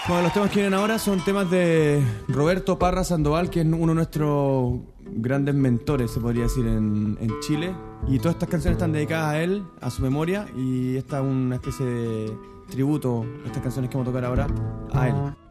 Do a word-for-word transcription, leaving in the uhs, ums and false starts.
Bueno, los temas que vienen ahora son temas de Roberto Parra Sandoval, que es uno de nuestros grandes mentores, se podría decir, en, en Chile. Y todas estas canciones están dedicadas a él, a su memoria, y esta es una especie de tributo, estas canciones que vamos a tocar ahora, a él.